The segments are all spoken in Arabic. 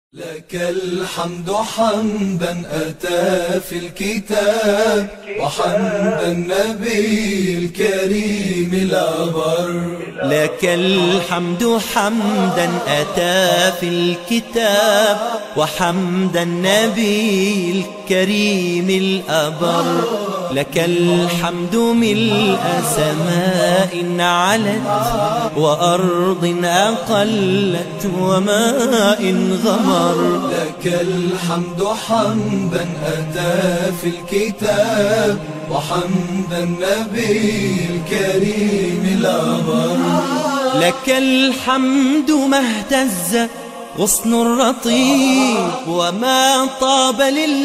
لك الحمد حمدا أتى في الكتاب وحمد النبي الكريم الأبر. لك الحمد حمدا أتى في الكتاب وحمد النبي الكريم الأبر. لك الحمد ملء سماء علت وأرض أقلت وماء غمر. لك الحمد حمدا أتى في الكتاب وحمد النبي الكريم الأبر. لك الحمد ما اهتز غصن الرطيب وما طاب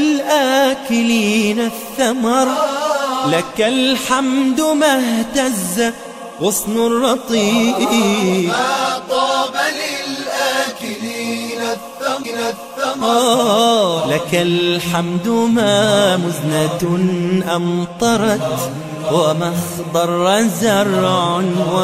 للآكلين الثمر. لك الحمد ما اهتز غصن الرطيب وما طاب للآكلين الثمر. لك الحمد ما مزنة أمطرت وما اخضر زرع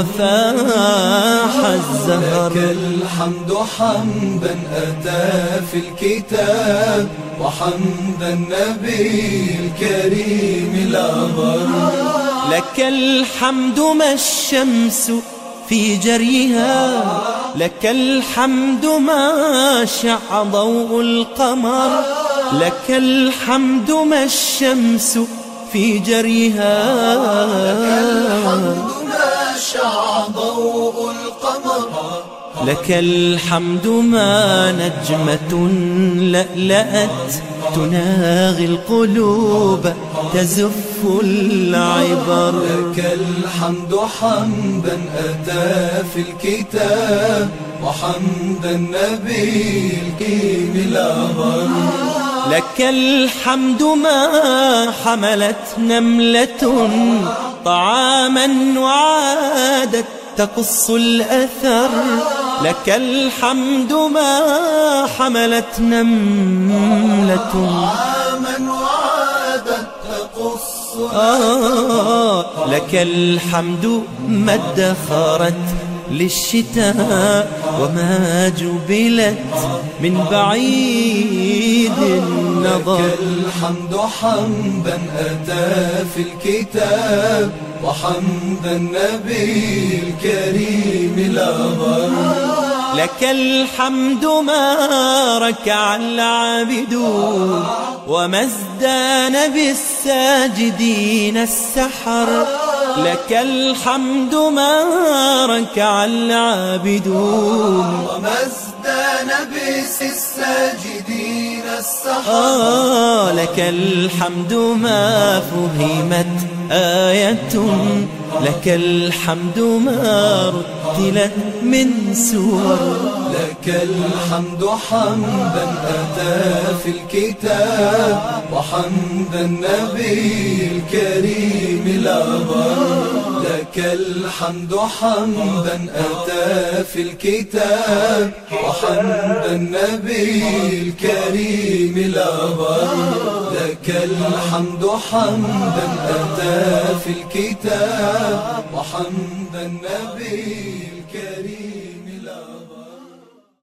وفاح الزهر. لك الحمد حمدا أتى في الكتاب وحمد النبي الكريم الأبر. لك الحمد ما الشمس في جريها لك الحمد ما شع ضوء القمر. لك الحمد ما الشمس في جريها لك الحمد ما شع ضوء القمر. لك الحمد ما نجمة لألأت تناغي القلوب تزف العبر. لك الحمد حمدا أتى في الكتاب وحمد النبي الكريم الأبر. لك الحمد ما حملت نملة طعاما وعادت تقص الأثر. لك الحمد ما حملت نملة طعاما وعادت تقص لك الحمد ما ادخرت للشتاء وما جبلت من بعيد النظر. لك الحمد حمدا أتى في الكتاب وحمد النبي الكريم الأبر. لك الحمد ما ركع العابدون وما ازدان بالساجدين السحر. لك الحمد ما ركع العابدون وما ازدان بالساجدين السحر. لك الحمد ما فهمت آية لك الحمد ما رتلت من سور. لك الحمد حمدا أتى في الكتاب وحمد النبي الكريم الأبر. لك الحمد حمدا أتى في الكتاب وحمد النبي الكريم الأبر. لك الحمد حمدا أتى في الكتاب وحمد النبي الكريم